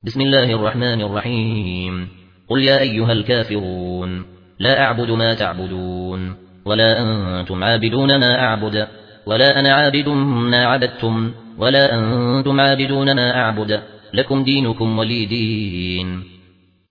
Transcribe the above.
بسم الله الرحمن الرحيم. قل يا أيها الكافرون لا أعبد ما تعبدون ولا أنتم عابدون ما أعبد ولا أنا عابد ما عبدتم ولا أنتم عابدون ما أعبد لكم دينكم ولي دين.